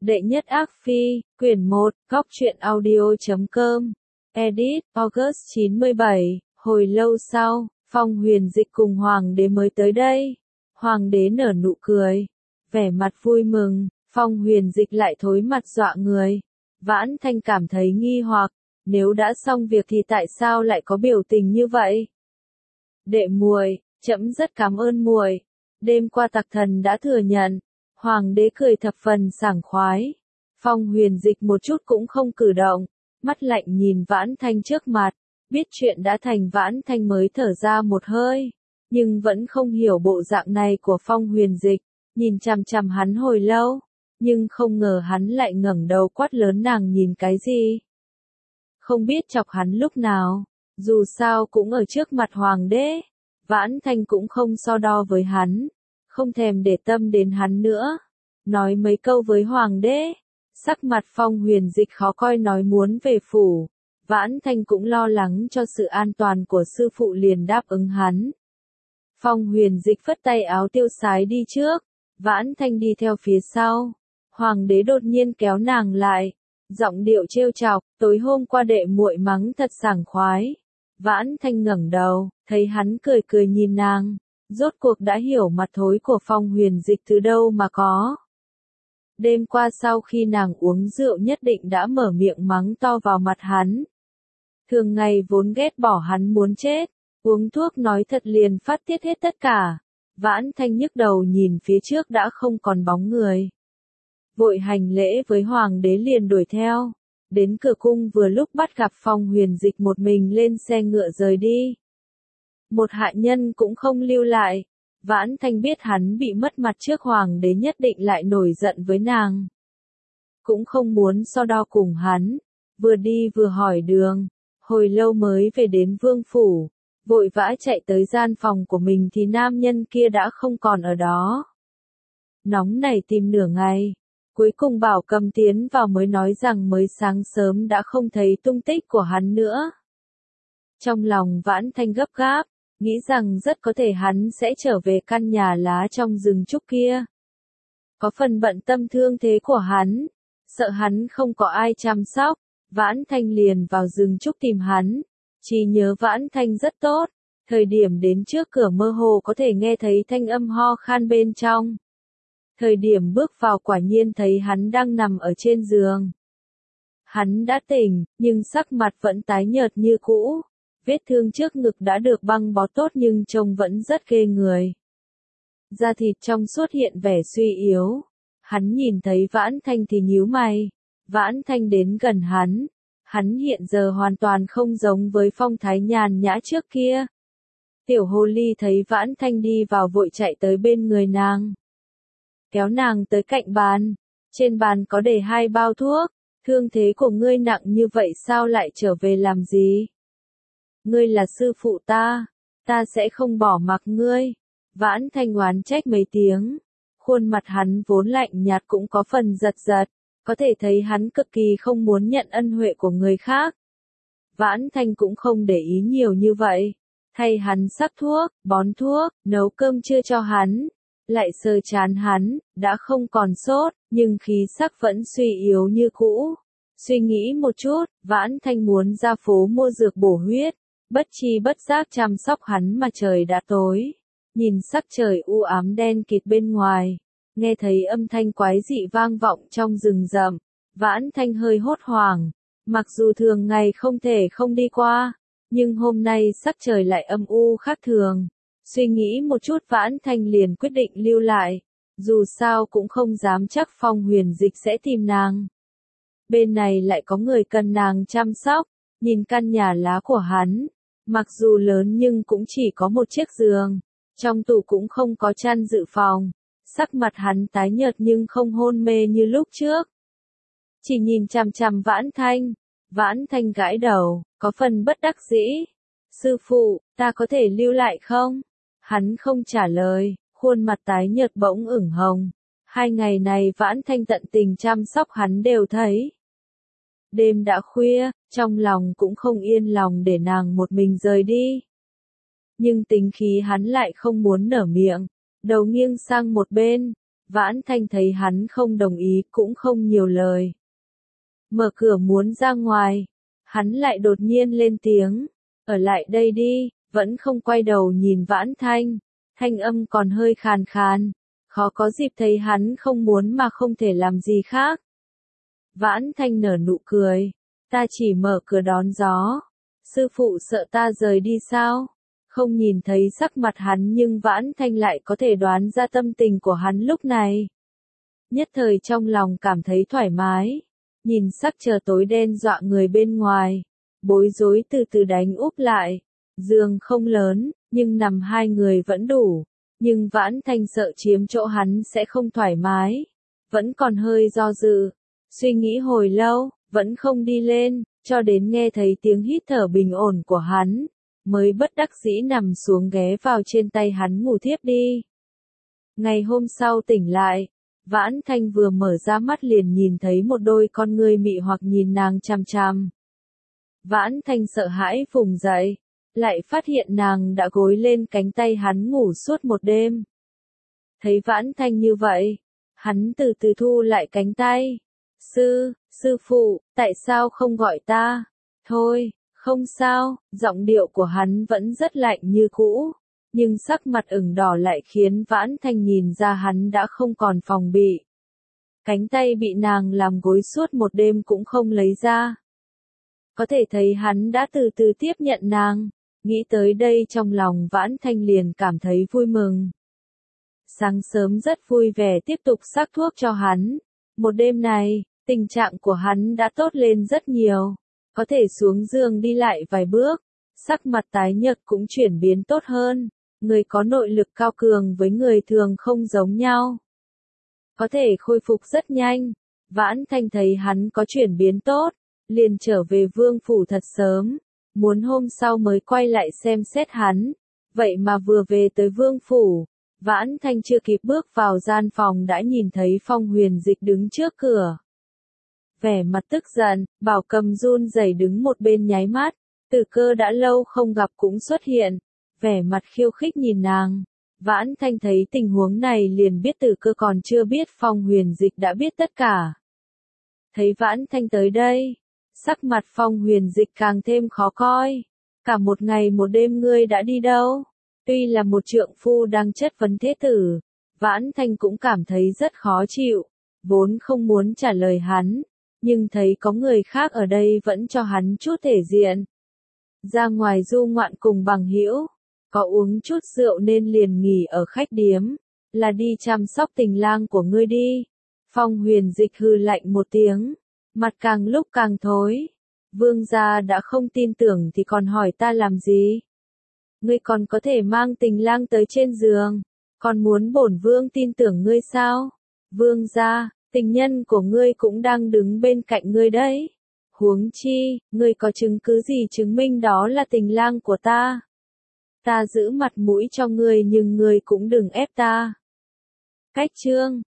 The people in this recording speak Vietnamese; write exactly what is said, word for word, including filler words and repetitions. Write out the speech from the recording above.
Đệ nhất ác phi, quyển một, góc truyện audio chấm com, edit, August chín mươi bảy, hồi lâu sau, Phong Huyền Dịch cùng Hoàng đế mới tới đây. Hoàng đế nở nụ cười, vẻ mặt vui mừng, Phong Huyền Dịch lại thối mặt dọa người. Vãn Thanh cảm thấy nghi hoặc, nếu đã xong việc thì tại sao lại có biểu tình như vậy? Đệ muội, trẫm rất cảm ơn muội. Đêm qua Tặc Thần đã thừa nhận. Hoàng đế cười thập phần sảng khoái. Phong Huyền Dịch một chút cũng không cử động, mắt lạnh nhìn Vãn Thanh trước mặt, biết chuyện đã thành. Vãn Thanh mới thở ra một hơi, nhưng vẫn không hiểu bộ dạng này của Phong Huyền Dịch, nhìn chằm chằm hắn hồi lâu, nhưng không ngờ hắn lại ngẩng đầu quát lớn nàng nhìn cái gì. Không biết chọc hắn lúc nào, dù sao cũng ở trước mặt Hoàng đế, Vãn Thanh cũng không so đo với hắn, không thèm để tâm đến hắn nữa. Nói mấy câu với Hoàng đế, sắc mặt Phong Huyền Dịch khó coi nói muốn về phủ. Vãn Thanh cũng lo lắng cho sự an toàn của sư phụ liền đáp ứng hắn. Phong Huyền Dịch phất tay áo tiêu sái đi trước, Vãn Thanh đi theo phía sau. Hoàng đế đột nhiên kéo nàng lại, giọng điệu trêu chọc, tối hôm qua đệ muội mắng thật sảng khoái. Vãn Thanh ngẩng đầu, thấy hắn cười cười nhìn nàng, rốt cuộc đã hiểu mặt thối của Phong Huyền Dịch từ đâu mà có. Đêm qua sau khi nàng uống rượu nhất định đã mở miệng mắng to vào mặt hắn. Thường ngày vốn ghét bỏ hắn muốn chết, uống thuốc nói thật liền phát tiết hết tất cả. Vãn Thanh nhức đầu nhìn phía trước đã không còn bóng người. Vội hành lễ với Hoàng đế liền đuổi theo. Đến cửa cung vừa lúc bắt gặp Phong Huyền Dịch một mình lên xe ngựa rời đi. Một hạ nhân cũng không lưu lại. Vãn Thanh biết hắn bị mất mặt trước Hoàng đế nhất định lại nổi giận với nàng. Cũng không muốn so đo cùng hắn, vừa đi vừa hỏi đường, hồi lâu mới về đến vương phủ, vội vã chạy tới gian phòng của mình thì nam nhân kia đã không còn ở đó. Nóng này tìm nửa ngày, cuối cùng bảo Cầm tiến vào mới nói rằng mới sáng sớm đã không thấy tung tích của hắn nữa. Trong lòng Vãn Thanh gấp gáp, nghĩ rằng rất có thể hắn sẽ trở về căn nhà lá trong rừng trúc kia. Có phần bận tâm thương thế của hắn, sợ hắn không có ai chăm sóc, Vãn Thanh liền vào rừng trúc tìm hắn. Chỉ nhớ Vãn Thanh rất tốt, thời điểm đến trước cửa mơ hồ có thể nghe thấy thanh âm ho khan bên trong. Thời điểm bước vào quả nhiên thấy hắn đang nằm ở trên giường. Hắn đã tỉnh, nhưng sắc mặt vẫn tái nhợt như cũ. Vết thương trước ngực đã được băng bó tốt nhưng trông vẫn rất ghê người. Da thịt trong suốt hiện vẻ suy yếu. Hắn nhìn thấy Vãn Thanh thì nhíu mày. Vãn Thanh đến gần hắn. Hắn hiện giờ hoàn toàn không giống với phong thái nhàn nhã trước kia. Tiểu hồ ly thấy Vãn Thanh đi vào vội chạy tới bên người nàng. Kéo nàng tới cạnh bàn. Trên bàn có để hai bao thuốc. Thương thế của ngươi nặng như vậy sao lại trở về làm gì? Ngươi là sư phụ ta, ta sẽ không bỏ mặc ngươi. Vãn Thanh oán trách mấy tiếng. Khuôn mặt hắn vốn lạnh nhạt cũng có phần giật giật, có thể thấy hắn cực kỳ không muốn nhận ân huệ của người khác. Vãn Thanh cũng không để ý nhiều như vậy, thay hắn sắc thuốc, bón thuốc, nấu cơm trưa cho hắn, lại sờ trán hắn, đã không còn sốt, nhưng khí sắc vẫn suy yếu như cũ. Suy nghĩ một chút, Vãn Thanh muốn ra phố mua dược bổ huyết. Bất chi bất giác chăm sóc hắn mà trời đã tối. Nhìn sắc trời u ám đen kịt bên ngoài. Nghe thấy âm thanh quái dị vang vọng trong rừng rậm. Vãn Thanh hơi hốt hoảng. Mặc dù thường ngày không thể không đi qua. Nhưng hôm nay sắc trời lại âm u khác thường. Suy nghĩ một chút Vãn Thanh liền quyết định lưu lại. Dù sao cũng không dám chắc Phong Huyền Dịch sẽ tìm nàng. Bên này lại có người cần nàng chăm sóc. Nhìn căn nhà lá của hắn. Mặc dù lớn nhưng cũng chỉ có một chiếc giường, trong tủ cũng không có chăn dự phòng. Sắc mặt hắn tái nhợt nhưng không hôn mê như lúc trước. Chỉ nhìn chằm chằm Vãn Thanh. Vãn Thanh gãi đầu, có phần bất đắc dĩ. Sư phụ, ta có thể lưu lại không? Hắn không trả lời, khuôn mặt tái nhợt bỗng ửng hồng. Hai ngày này Vãn Thanh tận tình chăm sóc hắn đều thấy. Đêm đã khuya, trong lòng cũng không yên lòng để nàng một mình rời đi. Nhưng tính khí hắn lại không muốn nở miệng, đầu nghiêng sang một bên, Vãn Thanh thấy hắn không đồng ý cũng không nhiều lời. Mở cửa muốn ra ngoài, hắn lại đột nhiên lên tiếng, ở lại đây đi, vẫn không quay đầu nhìn Vãn Thanh, thanh âm còn hơi khàn khàn, khó có dịp thấy hắn không muốn mà không thể làm gì khác. Vãn Thanh nở nụ cười, ta chỉ mở cửa đón gió, sư phụ sợ ta rời đi sao? Không nhìn thấy sắc mặt hắn nhưng Vãn Thanh lại có thể đoán ra tâm tình của hắn lúc này. Nhất thời trong lòng cảm thấy thoải mái, nhìn sắc trời tối đen dọa người bên ngoài, bối rối từ từ đánh úp lại, giường không lớn, nhưng nằm hai người vẫn đủ, nhưng Vãn Thanh sợ chiếm chỗ hắn sẽ không thoải mái, vẫn còn hơi do dự, suy nghĩ hồi lâu, vẫn không đi lên, cho đến nghe thấy tiếng hít thở bình ổn của hắn, mới bất đắc dĩ nằm xuống ghé vào trên tay hắn ngủ thiếp đi. Ngày hôm sau tỉnh lại, Vãn Thanh vừa mở ra mắt liền nhìn thấy một đôi con ngươi mị hoặc nhìn nàng chằm chằm. Vãn Thanh sợ hãi vùng dậy, lại phát hiện nàng đã gối lên cánh tay hắn ngủ suốt một đêm. Thấy Vãn Thanh như vậy, hắn từ từ thu lại cánh tay. Sư, sư phụ, tại sao không gọi ta? Thôi, không sao, giọng điệu của hắn vẫn rất lạnh như cũ, nhưng sắc mặt ửng đỏ lại khiến Vãn Thanh nhìn ra hắn đã không còn phòng bị. Cánh tay bị nàng làm gối suốt một đêm cũng không lấy ra. Có thể thấy hắn đã từ từ tiếp nhận nàng, nghĩ tới đây trong lòng Vãn Thanh liền cảm thấy vui mừng. Sáng sớm rất vui vẻ tiếp tục sắc thuốc cho hắn. Một đêm này, tình trạng của hắn đã tốt lên rất nhiều, có thể xuống giường đi lại vài bước, sắc mặt tái nhợt cũng chuyển biến tốt hơn, người có nội lực cao cường với người thường không giống nhau. Có thể khôi phục rất nhanh, Vãn Thanh thấy hắn có chuyển biến tốt, liền trở về vương phủ thật sớm, muốn hôm sau mới quay lại xem xét hắn, vậy mà vừa về tới vương phủ, Vãn Thanh chưa kịp bước vào gian phòng đã nhìn thấy Phong Huyền Dịch đứng trước cửa. Vẻ mặt tức giận, Bảo Cầm run rẩy đứng một bên nháy mắt, Tử Cơ đã lâu không gặp cũng xuất hiện, vẻ mặt khiêu khích nhìn nàng. Vãn Thanh thấy tình huống này liền biết Tử Cơ còn chưa biết Phong Huyền Dịch đã biết tất cả. Thấy Vãn Thanh tới đây, sắc mặt Phong Huyền Dịch càng thêm khó coi. Cả một ngày một đêm ngươi đã đi đâu? Tuy là một trượng phu đang chất vấn thế tử, Vãn Thanh cũng cảm thấy rất khó chịu, vốn không muốn trả lời hắn, nhưng thấy có người khác ở đây vẫn cho hắn chút thể diện. Ra ngoài du ngoạn cùng bằng hữu, có uống chút rượu nên liền nghỉ ở khách điếm, là đi chăm sóc tình lang của ngươi đi. Phong Huyền Dịch hừ lạnh một tiếng, mặt càng lúc càng thối. Vương gia đã không tin tưởng thì còn hỏi ta làm gì? Ngươi còn có thể mang tình lang tới trên giường, còn muốn bổn vương tin tưởng ngươi sao? Vương gia, tình nhân của ngươi cũng đang đứng bên cạnh ngươi đấy. Huống chi, ngươi có chứng cứ gì chứng minh đó là tình lang của ta? Ta giữ mặt mũi cho ngươi nhưng ngươi cũng đừng ép ta. Cách chương